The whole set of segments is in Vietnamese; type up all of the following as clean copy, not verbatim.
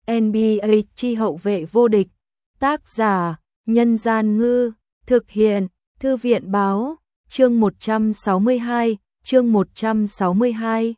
NBA chi hậu vệ vô địch. Tác giả: Nhân Gian Ngư. Thực hiện: Thư viện Báo. Chương 162, chương 162.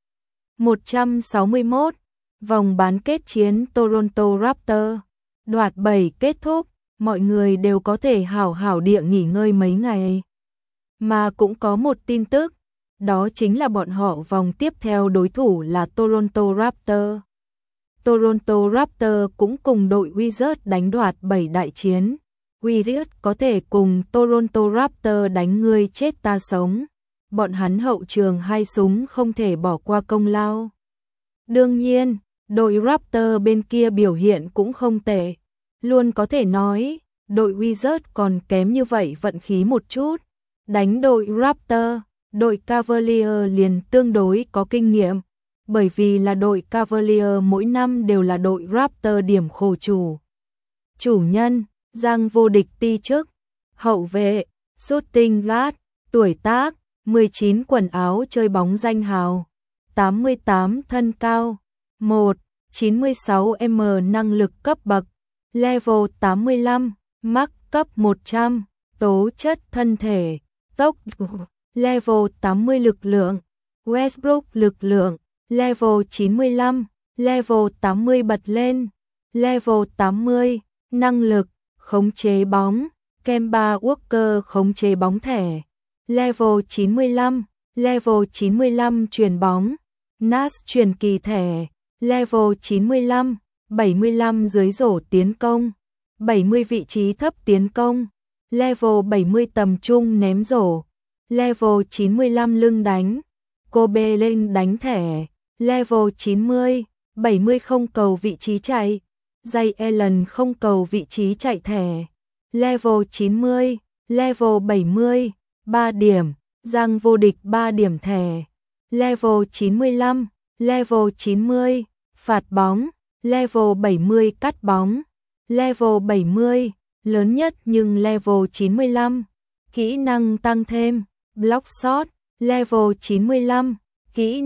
161. Vòng bán kết chiến Toronto Raptors. Đoạt 7 kết thúc, mọi người đều có thể hảo hảo địa nghỉ ngơi mấy ngày. Mà cũng có một tin tức, đó chính là bọn họ vòng tiếp theo đối thủ là Toronto Raptors. Toronto Raptors cũng cùng đội Wizards đánh đoạt 7 đại chiến. Wizards có thể cùng Toronto Raptors đánh ngươi chết ta sống. Bọn hắn hậu trường hai súng không thể bỏ qua công lao. Đương nhiên, đội Raptors bên kia biểu hiện cũng không tệ. Luôn có thể nói, đội Wizards còn kém như vậy vận khí một chút. Đánh đội Raptors, đội Cavaliers liền tương đối có kinh nghiệm. Bởi vì là đội Cavaliers mỗi năm đều là đội Raptors điểm khổ chủ. Chủ nhân, Giang vô địch ti chức. Hậu vệ, shooting guard, tuổi tác, 19 quần áo chơi bóng danh hào. 88 thân cao. 1. 96m năng lực cấp bậc. Level 85. Max cấp 100. Tố chất thân thể. Tốc độ. Level 80 lực lượng. Westbrook lực lượng. Level 95. Level 80 bật lên. Level 80. Năng lực. Khống chế bóng. Kemba Walker khống chế bóng thẻ. Level 95. Level 95 chuyền bóng. Nash chuyền kỳ thẻ. Level 95. 75 dưới rổ tiến công. 70 vị trí thấp tiến công. Level 70 tầm trung ném rổ. Level 95 lưng đánh. Kobe lên đánh thẻ. Level 90. 70 không cầu vị trí chạy. Jay Allen không cầu vị trí chạy thẻ. Level 90. Level 70. 3 điểm. Giang vô địch 3 điểm thẻ. Level 95. Level 90. Phạt bóng. Level 70 cắt bóng. Level 70. Lớn nhất nhưng level 95. Kỹ năng tăng thêm. Block shot. Level 95. Kỹ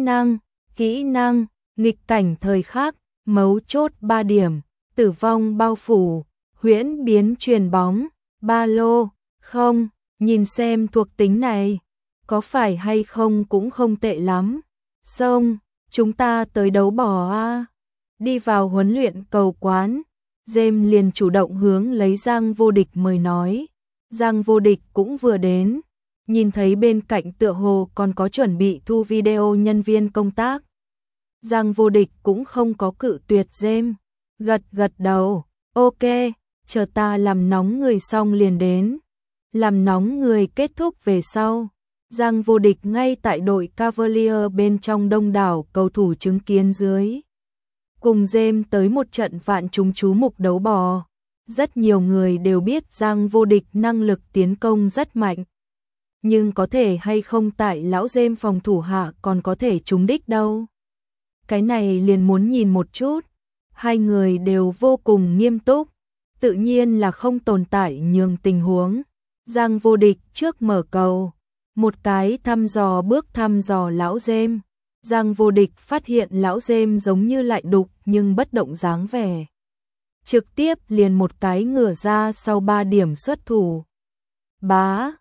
năng. Nghịch cảnh thời khắc. Mấu chốt 3 điểm. Tử vong bao phủ. Huyễn biến chuyền bóng. Ba lô. Không. Nhìn xem thuộc tính này. Có phải hay không cũng không tệ lắm. Xong. Chúng ta tới đấu bỏ a. Đi vào huấn luyện cầu quán. James liền chủ động hướng lấy Giang vô địch mời nói. Giang vô địch cũng vừa đến. Nhìn thấy bên cạnh tựa hồ còn có chuẩn bị thu video nhân viên công tác. Giang vô địch cũng không có cự tuyệt James. Gật đầu. Ok, chờ ta làm nóng người xong liền đến. Làm nóng người kết thúc về sau. Giang vô địch ngay tại đội Cavaliers bên trong đông đảo cầu thủ chứng kiến dưới. Cùng James tới một trận vạn chúng chú mục đấu bò. Rất nhiều người đều biết Giang vô địch năng lực tiến công rất mạnh. Nhưng có thể hay không tại lão James phòng thủ hạ còn có thể trúng đích đâu. Cái này liền muốn nhìn một chút. Hai người đều vô cùng nghiêm túc. Tự nhiên là không tồn tại nhường tình huống. Giang vô địch trước mở cầu. Một cái thăm dò bước thăm dò lão James. Giang vô địch phát hiện lão James giống như lại đục nhưng bất động dáng vẻ. Trực tiếp liền một cái ngửa ra sau 3 điểm xuất thủ. Bá,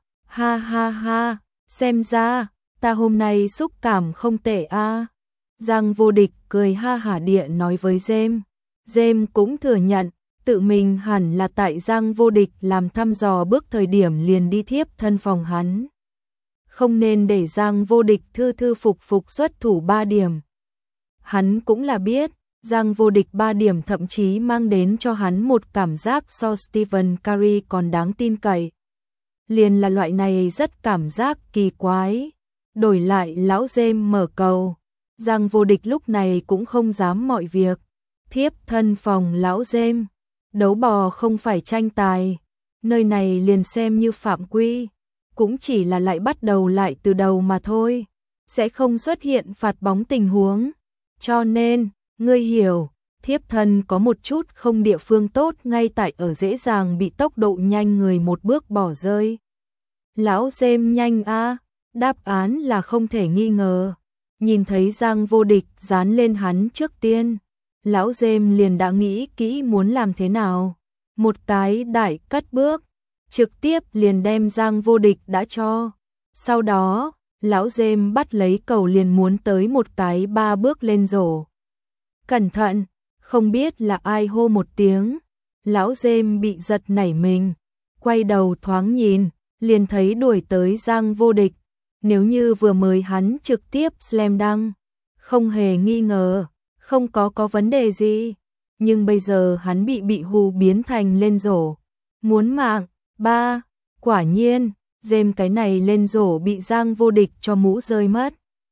ha, xem ra, ta hôm nay xúc cảm không tệ a. Giang vô địch cười ha hả địa nói với James. James cũng thừa nhận, tự mình hẳn là tại Giang vô địch làm thăm dò bước thời điểm liền đi thiếp thân phòng hắn. Không nên để Giang vô địch thư phục xuất thủ 3 điểm. Hắn cũng là biết, Giang vô địch 3 điểm thậm chí mang đến cho hắn một cảm giác so Stephen Curry còn đáng tin cậy. Liền là loại này rất cảm giác kỳ quái. Đổi lại lão James mở cầu. Giang vô địch lúc này cũng không dám mọi việc. Thiếp thân phòng lão James. Đấu bò không phải tranh tài. Nơi này liền xem như phạm quy. Cũng chỉ là lại bắt đầu lại từ đầu mà thôi. Sẽ không xuất hiện phạt bóng tình huống. Cho nên, ngươi hiểu, thiếp thân có một chút không địa phương tốt ngay tại ở dễ dàng bị tốc độ nhanh người một bước bỏ rơi. Lão James nhanh a, đáp án là không thể nghi ngờ. Nhìn thấy Giang vô địch dán lên hắn trước tiên. lão James liền đã nghĩ kỹ muốn làm thế nào. Một cái đại cất bước, trực tiếp liền đem Giang Vô Địch đã cho. Sau đó, lão James bắt lấy cầu liền muốn tới một cái 3 bước lên rổ. Cẩn thận, không biết là ai hô một tiếng. Lão James bị giật nảy mình, quay đầu thoáng nhìn, liền thấy đuổi tới Giang Vô Địch. Nếu như vừa mới hắn trực tiếp slam dunk, không hề nghi ngờ, không có vấn đề gì. Nhưng bây giờ hắn bị hù biến thành lên rổ. Muốn mạng, ba, quả nhiên, James cái này lên rổ bị Giang Vô Địch cho mũ rơi mất.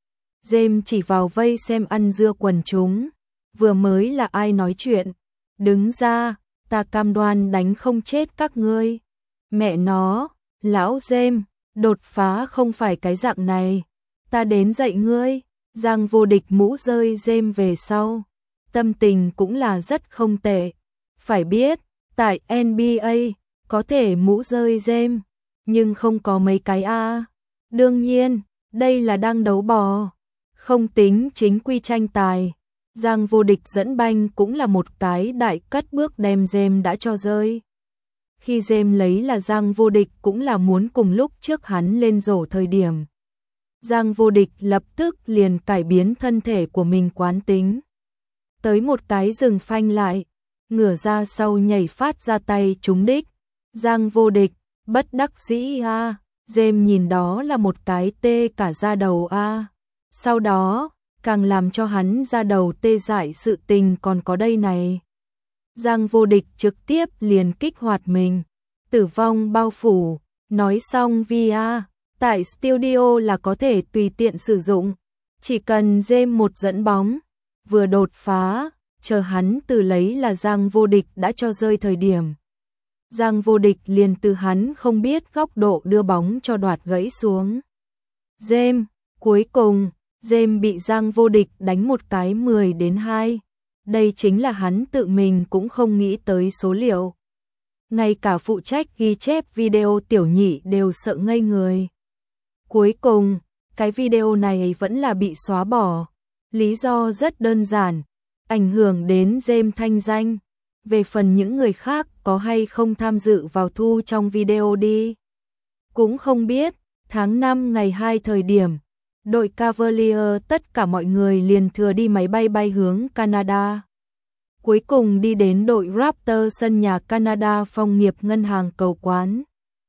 James chỉ vào vây xem ăn dưa quần chúng. Vừa mới là ai nói chuyện? Đứng ra, ta cam đoan đánh không chết các ngươi. Mẹ nó, lão James, đột phá không phải cái dạng này. Ta đến dạy ngươi. Giang Vô Địch mũ rơi James về sau. Tâm tình cũng là rất không tệ. Phải biết, tại NBA, có thể mũ rơi James, nhưng không có mấy cái A. Đương nhiên, đây là đang đấu bò. Không tính chính quy tranh tài. Giang Vô Địch dẫn banh cũng là một cái đại cất bước đem James đã cho rơi. Khi James lấy là Giang Vô Địch cũng là muốn cùng lúc trước hắn lên rổ thời điểm. Giang Vô Địch lập tức liền cải biến thân thể của mình quán tính. Tới một cái dừng phanh lại, ngửa ra sau nhảy phát ra tay trúng đích. Giang Vô Địch, bất đắc dĩ a. James nhìn đó là một cái tê cả da đầu a. Sau đó, càng làm cho hắn da đầu tê dại sự tình còn có đây này. Giang Vô Địch trực tiếp liền kích hoạt mình. Tử vong bao phủ, nói xong VR, tại studio là có thể tùy tiện sử dụng. Chỉ cần James một dẫn bóng, vừa đột phá, chờ hắn từ lấy là Giang Vô Địch đã cho rơi thời điểm. Giang Vô Địch liền từ hắn không biết góc độ đưa bóng cho đoạt gãy xuống. James, cuối cùng, James bị Giang Vô Địch đánh một cái 10-2. Đây chính là hắn tự mình cũng không nghĩ tới số liệu. Ngay cả phụ trách ghi chép video tiểu nhị đều sợ ngây người. Cuối cùng, cái video này vẫn là bị xóa bỏ. Lý do rất đơn giản, ảnh hưởng đến James thanh danh. Về phần những người khác có hay không tham dự vào thu trong video đi. Cũng không biết, tháng 5 ngày 2 thời điểm, đội Cavaliers tất cả mọi người liền thừa đi máy bay bay hướng Canada. Cuối cùng đi đến đội Raptors sân nhà Canada Phong nghiệp ngân hàng cầu quán.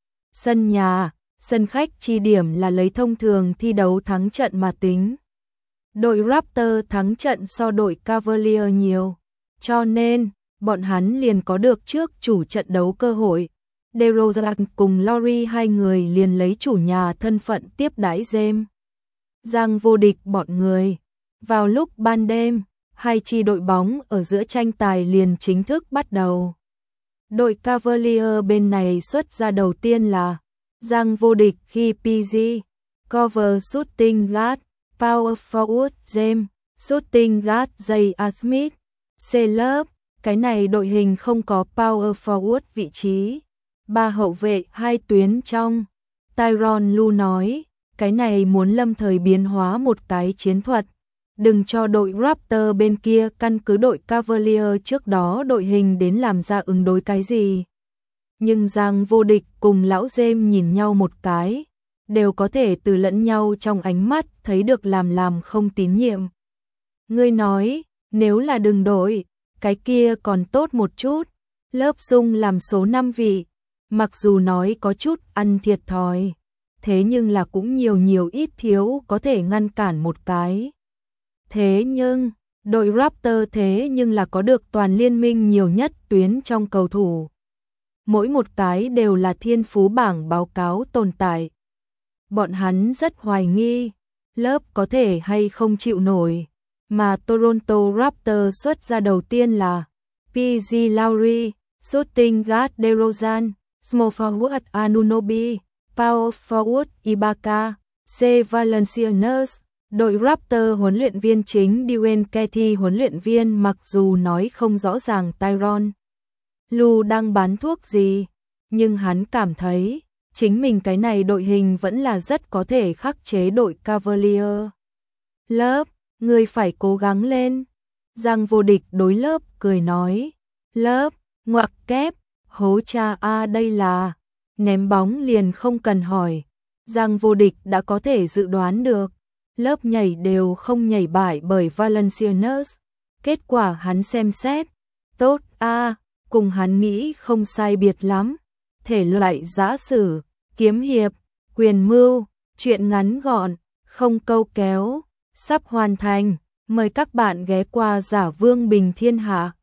Sân nhà, sân khách chi điểm là lấy thông thường thi đấu thắng trận mà tính. Đội Raptors thắng trận so đội Cavaliers nhiều, cho nên bọn hắn liền có được trước chủ trận đấu cơ hội. DeRozan cùng Lowry hai người liền lấy chủ nhà thân phận tiếp đãi James. Giang Vô Địch bọn người. Vào lúc ban đêm, hai chi đội bóng ở giữa tranh tài liền chính thức bắt đầu. Đội Cavaliers bên này xuất ra đầu tiên là Giang Vô Địch khi PG, cover shooting guard, power forward James, shooting guard J.R. Smith, C-Love. Cái này đội hình không có power forward vị trí. 3 hậu vệ 2 tuyến trong. Tyronn Lue nói, cái này muốn lâm thời biến hóa một cái chiến thuật. Đừng cho đội Raptor bên kia căn cứ đội Cavaliers trước đó đội hình đến làm ra ứng đối cái gì. Nhưng Giang Vô Địch cùng lão James nhìn nhau một cái, đều có thể từ lẫn nhau trong ánh mắt thấy được làm không tín nhiệm. Ngươi nói, nếu là đừng đội, cái kia còn tốt một chút. Lớp Dung làm số 5 vị, mặc dù nói có chút ăn thiệt thòi, thế nhưng là cũng nhiều ít thiếu có thể ngăn cản một cái. Thế nhưng, đội Raptor thế nhưng là có được toàn liên minh nhiều nhất tuyến trong cầu thủ. Mỗi một cái đều là thiên phú bảng báo cáo tồn tại. Bọn hắn rất hoài nghi, lớp có thể hay không chịu nổi. Mà Toronto Raptors xuất ra đầu tiên là PG Lowry, shooting guard DeRozan, small forward Anunoby, power forward Ibaka, C. Valanciunas. Đội Raptors huấn luyện viên chính Dwayne Casey huấn luyện viên mặc dù nói không rõ ràng Tyronn Lue đang bán thuốc gì, nhưng hắn cảm thấy chính mình cái này đội hình vẫn là rất có thể khắc chế đội Cavaliers. Lớp, người phải cố gắng lên. Giang Vô Địch đối lớp cười nói, lớp, ngoặc kép, hố cha a đây là, ném bóng liền không cần hỏi. Giang Vô Địch đã có thể dự đoán được, lớp nhảy đều không nhảy bại bởi Valenciennes. Kết quả hắn xem xét, tốt a, cùng hắn nghĩ không sai biệt lắm. Thể loại giã sử, kiếm hiệp, quyền mưu, truyện ngắn gọn, không câu kéo, sắp hoàn thành. Mời các bạn ghé qua Giả Vương Bình Thiên Hạ.